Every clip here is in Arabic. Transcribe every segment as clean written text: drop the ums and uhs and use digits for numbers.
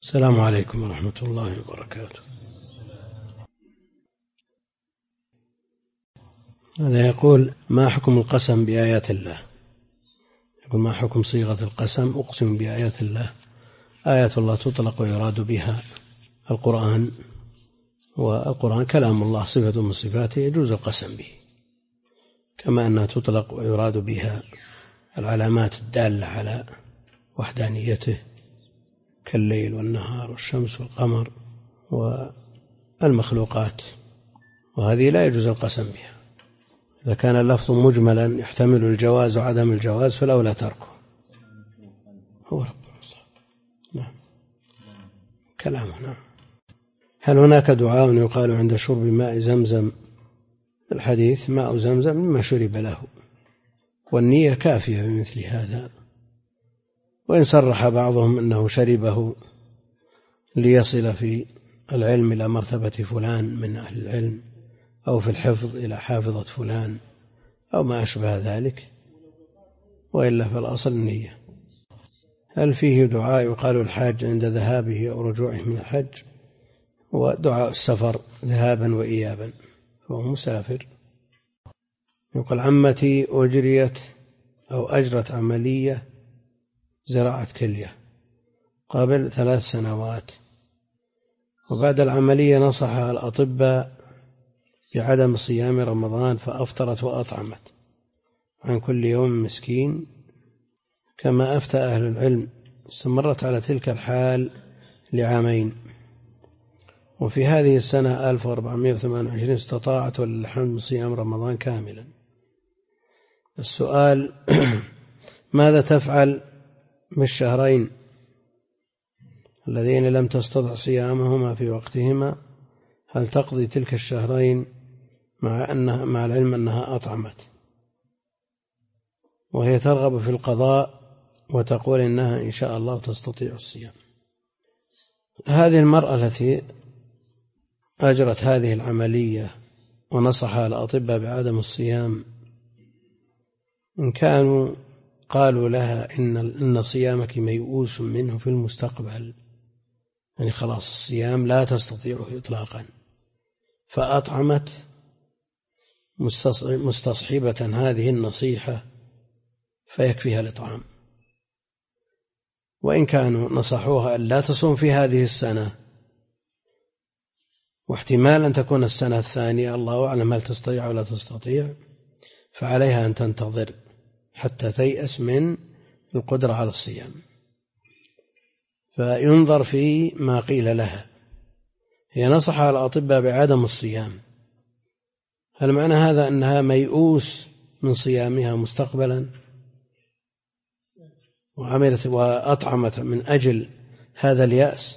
السلام عليكم ورحمة الله وبركاته. هذا يقول: ما حكم القسم بآيات الله؟ يقول: ما حكم صيغة القسم أقسم بآيات الله؟ آيات الله تطلق ويراد بها القرآن، والقرآن كلام الله صفة من صفاته يجوز القسم به، كما أنها تطلق ويراد بها العلامات الدالة على وحدانيته كالليل والنهار والشمس والقمر والمخلوقات، وهذه لا يجوز القسم بها. إذا كان اللفظ مجملا يحتمل الجواز وعدم الجواز فالأولى تركه. هو رب نعم كلامه. نعم. هل هناك دعاء يقال عند شرب ماء زمزم؟ الحديث: ماء زمزم مما شرب له، والنية كافية بمثل هذا. وإن صرح بعضهم أنه شربه ليصل في العلم إلى مرتبة فلان من أهل العلم، أو في الحفظ إلى حافظة فلان، أو ما أشبه ذلك، وإلا فالأصل النية. هل فيه دعاء يقال الحاج عند ذهابه أو رجوعه من الحج؟ ودعاء السفر ذهابا وإيابا، فهو مسافر. يقول: عمتي أجرت عملية زراعة كلية قبل 3 سنوات، وبعد العملية نصحها الأطباء بعدم صيام رمضان فأفطرت وأطعمت عن كل يوم مسكين كما أفتى أهل العلم. استمرت على تلك الحال ل2 وفي هذه السنة 1428 استطاعت ولله الحمد صيام رمضان كاملا. السؤال: ماذا تفعل بالشهرين الذين لم تستطع صيامهما في وقتهما؟ هل تقضي تلك الشهرين مع العلم أنها أطعمت، وهي ترغب في القضاء وتقول إنها إن شاء الله تستطيع الصيام؟ هذه المرأة التي أجرت هذه العملية ونصحها الأطباء بعدم الصيام، إن كانوا قالوا لها إن صيامك ميؤوس منه في المستقبل، يعني خلاص الصيام لا تستطيعه إطلاقا، فأطعمت مستصحبة هذه النصيحة فيكفيها الإطعام. وإن كانوا نصحوها أن لا تصوم في هذه السنة، واحتمال أن تكون السنة الثانية الله أعلم هل تستطيع ولا تستطيع، فعليها أن تنتظر حتى تيأس من القدرة على الصيام. فينظر في ما قيل لها. هي نصحها الأطباء بعدم الصيام، هل معنى هذا أنها ميؤوس من صيامها مستقبلا وعملت وأطعمت من أجل هذا اليأس؟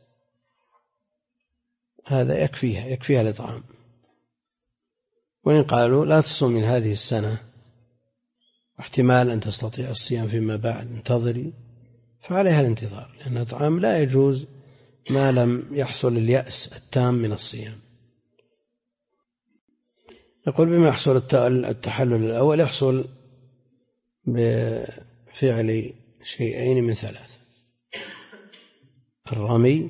هذا يكفيها الإطعام. وإن قالوا لا تصوم من هذه السنة واحتمال أن تستطيع الصيام فيما بعد، انتظري، فعليها الانتظار، لأن الإطعام لا يجوز ما لم يحصل اليأس التام من الصيام. يقول: بما يحصل التحلل الأول؟ يحصل بفعل شيئين من 3: الرمي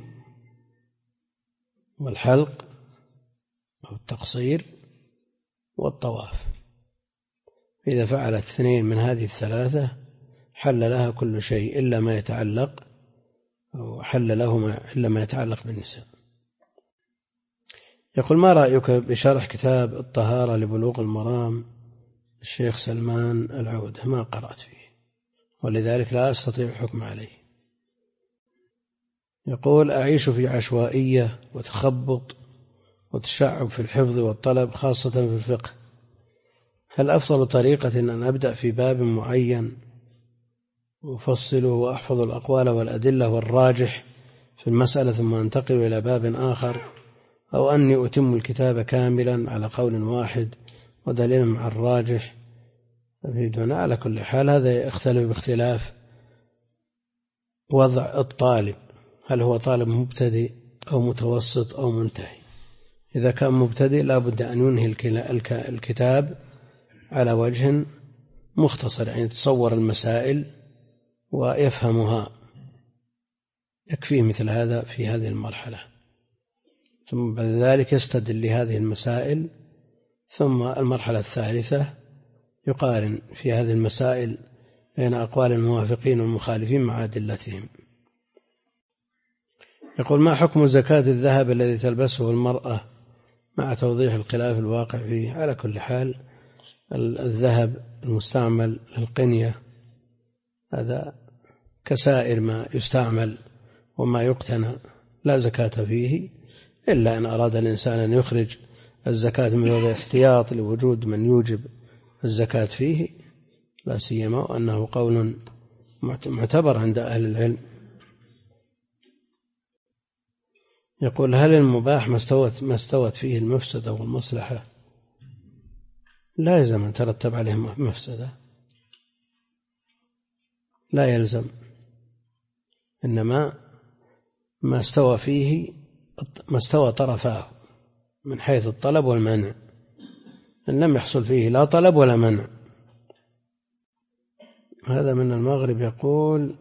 والحلق أو التقصير والطواف. إذا فعلت 2 من هذه ال3 حل لها كل شيء إلا ما يتعلق، أو حل لهما إلا ما يتعلق بالنساء. يقول: ما رأيك بشرح كتاب الطهارة لبلوغ المرام الشيخ سلمان العودة؟ ما قرأت فيه ولذلك لا أستطيع الحكم عليه. يقول: أعيش في عشوائية وتخبط وتشعب في الحفظ والطلب خاصة في الفقه، هل أفضل طريقة أن أبدأ في باب معين أفصله وأحفظ الأقوال والأدلة والراجح في المسألة ثم أنتقل إلى باب آخر، أو أني أتم الكتاب كاملا على قول واحد ودليل مع الراجح أفيدنا؟ على كل حال هذا يختلف باختلاف وضع الطالب، هل هو طالب مبتدئ أو متوسط أو منتهي. إذا كان مبتدئ لا بد أن ينهي الكتاب على وجه مختصر، يعني يتصور المسائل ويفهمها يكفيه مثل هذا في هذه المرحلة، ثم بعد ذلك يستدل لهذه المسائل، ثم المرحلة الثالثة يقارن في هذه المسائل بين أقوال الموافقين والمخالفين مع أدلتهم. يقول: ما حكم زكاة الذهب الذي تلبسه المرأة مع توضيح الخلاف الواقع فيه؟ على كل حال الذهب المستعمل للقنية هذا كسائر ما يستعمل وما يقتنى لا زكاة فيه، إلا أن أراد الإنسان أن يخرج الزكاة من باب الاحتياط لوجود من يوجب الزكاة فيه، لا سيما وأنه قول معتبر عند أهل العلم. يقول: هل المباح ما استوت فيه المفسدة والمصلحة؟ لا يلزم أن ترتب عليه مفسدة، لا يلزم، إنما ما استوى فيه ما استوى طرفاه من حيث الطلب والمنع، إن لم يحصل فيه لا طلب ولا منع. هذا من المغرب يقول: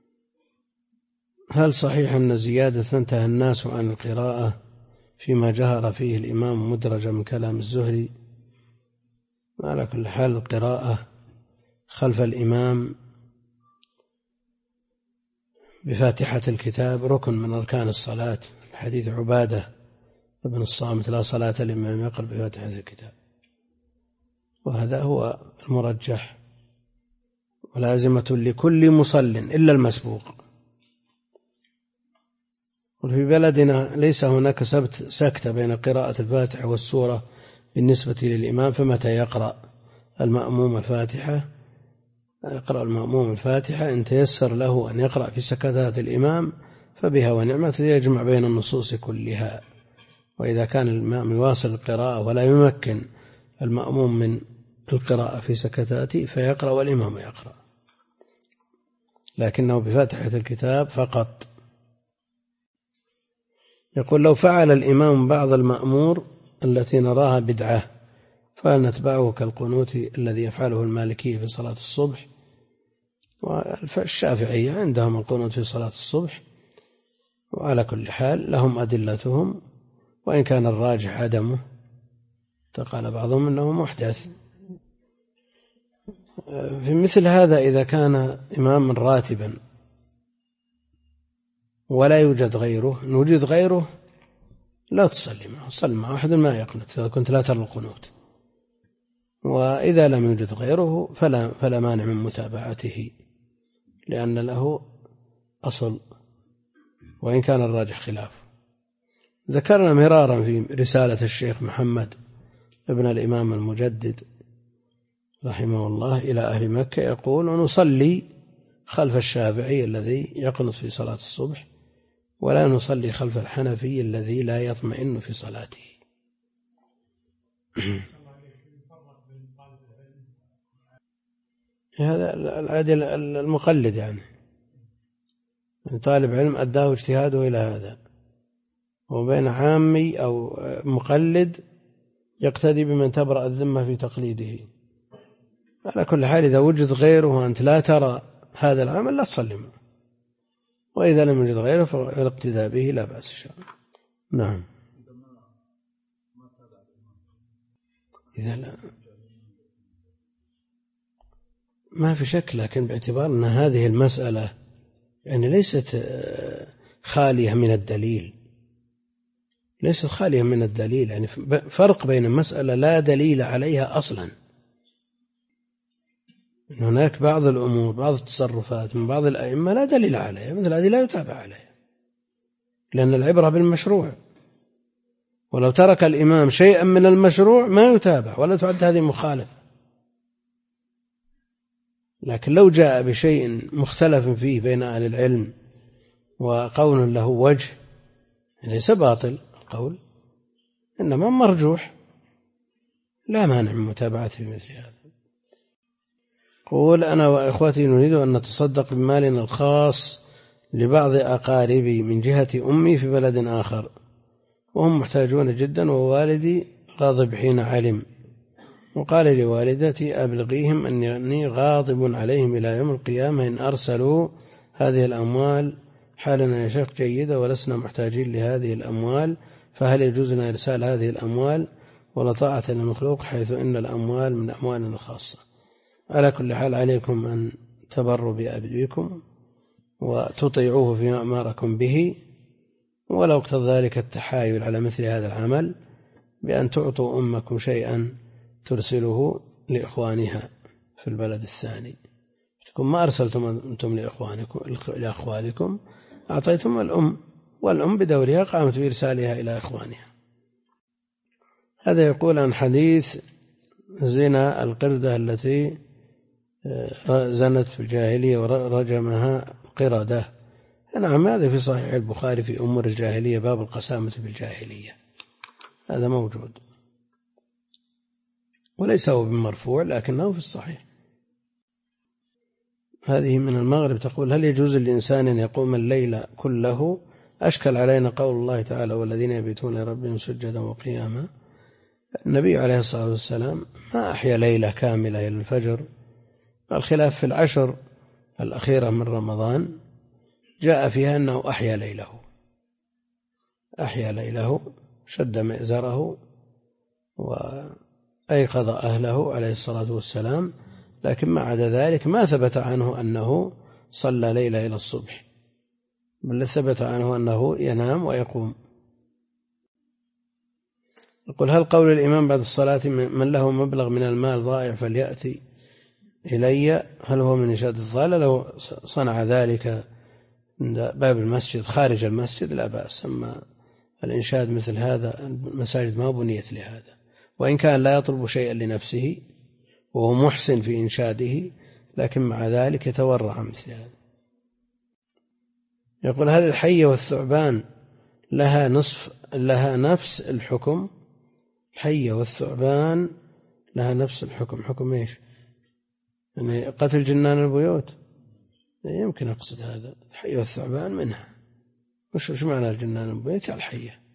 هل صحيح أن زيادة انتهى الناس عن القراءة فيما جهر فيه الإمام مدرجة من كلام الزهري؟ على كل حال القراءة خلف الإمام بفاتحة الكتاب ركن من أركان الصلاة، حديث عبادة بن الصامت: لا صلاة لمن يقرأ بفاتحة الكتاب، وهذا هو المرجح، ولازمة لكل مصل إلا المسبوق. وفي بلدنا ليس هناك سكت بين قراءة الفاتحة والسورة بالنسبة للإمام، فمتى يقرأ المأموم الفاتحة يقرأ المأموم الفاتحة، إن تيسر له أن يقرأ في سكتات الإمام فبها ونعمة، يجمع بين النصوص كلها. وإذا كان الإمام يواصل القراءة ولا يمكن المأموم من القراءة في سكتاته فيقرأ والإمام يقرأ، لكنه بفاتحة الكتاب فقط. يقول: لو فعل الإمام بعض المأمور التي نراها بدعة فهل نتبعه كالقنوت الذي يفعله المالكية في صلاة الصبح؟ والشافعية عندهم القنوت في صلاة الصبح، وعلى كل حال لهم أدلتهم، وإن كان الراجح عدمه، قال بعضهم أنه محدث. في مثل هذا إذا كان إماما راتبا ولا يوجد غيره، نوجد غيره لا تصلي معه، صل مع أحد ما يقنت إذا كنت لا ترى القنوت، وإذا لم يوجد غيره فلا مانع من متابعته، لأن له أصل وإن كان الراجح خلافه. ذكرنا مرارا في رسالة الشيخ محمد ابن الإمام المجدد رحمه الله إلى أهل مكة، يقول: ونصلي خلف الشافعي الذي يقنط في صلاة الصبح، ولا نصلي خلف الحنفي الذي لا يطمئن في صلاته. هذا العادل المقلد، يعني طالب علم أداه اجتهاده إلى هذا، وبين عامي أو مقلد يقتدي بمن تبرأ الذمة في تقليده. على كل حال إذا وجد غيره وأنت لا ترى هذا العمل لا تصلي معه، وإذا لم يوجد غيره فالاقتداء به لا بأس شاء. نعم. إذا لا ما في شك، لكن باعتبار أن هذه المسألة يعني ليست خالية من الدليل، ليست خالية من الدليل، يعني فرق بين مسألة لا دليل عليها أصلا، إن هناك بعض الأمور بعض التصرفات من بعض الأئمة لا دليل عليها، مثل هذه لا يتابع عليها، لأن العبرة بالمشروع، ولو ترك الإمام شيئا من المشروع ما يتابع ولا تعد هذه مخالفة. لكن لو جاء بشيء مختلف فيه بين أهل العلم وقول له وجه ليس باطل القول، إنما مرجوح، لا مانع من متابعته في مثل هذا. قول: أنا وإخوتي نريد أن نتصدق بمالنا الخاص لبعض أقاربي من جهة أمي في بلد آخر، وهم محتاجون جدا، ووالدي غاضب حين علم، وقال لوالدتي أبلغيهم أني غاضب عليهم إلى يوم القيامة إن أرسلوا هذه الأموال حالنا يا شيخ جيدة ولسنا محتاجين لهذه الأموال، فهل يجوز لنا إرسال هذه الأموال ولا طاعة للمخلوق حيث إن الأموال من أموالنا الخاصة؟ على كل حال عليكم أن تبروا بأبيكم وتطيعوه فيما أمركم به، ولو اقتضى ذلك التحايل على مثل هذا العمل بأن تعطوا أمكم شيئا ترسله لإخوانها في البلد الثاني، تكون ما أرسلتم أنتم لأخوالكم، أعطيتم الأم، والأم بدورها قامت بإرسالها إلى إخوانها. هذا يقول عن حديث زنا القردة التي زنت في الجاهلية ورجمها قردة. نعم، هذا في صحيح البخاري في أمور الجاهلية باب القسامة في الجاهلية، هذا موجود وليس هو بمرفوع لكنه في الصحيح. هذه من المغرب تقول: هل يجوز للإنسان أن يقوم الليل كله؟ أشكل علينا قول الله تعالى: والذين يبيتون لربهم سجدا وقياما. النبي عليه الصلاة والسلام ما أحيا ليلة كاملة إلى الفجر. الخلاف في العشر الأخيرة من رمضان جاء فيها أنه أحيا ليله، شد مئزره وأيقظ أهله عليه الصلاة والسلام، لكن ما عدا ذلك ما ثبت عنه أنه صلى ليلة إلى الصبح، بل ثبت عنه أنه ينام ويقوم. يقول: هل قول الإمام بعد الصلاة من له مبلغ من المال ضائع فليأتي إلي هل هو من إنشاد الضالة؟ لو صنع ذلك عند باب المسجد خارج المسجد لا بأس، أما الإنشاد مثل هذا المساجد ما بنيت لهذا، وإن كان لا يطلب شيئا لنفسه وهو محسن في إنشاده، لكن مع ذلك يتورع مثل هذا. يقول: هل الحية والثعبان لها نفس الحكم؟ الحية والثعبان لها نفس الحكم. حكم إيش؟ يعني قتل جنان البيوت؟ يمكن أقصد هذا. الحية والثعبان منها. وش معنى الجنان البيوت؟ الحية.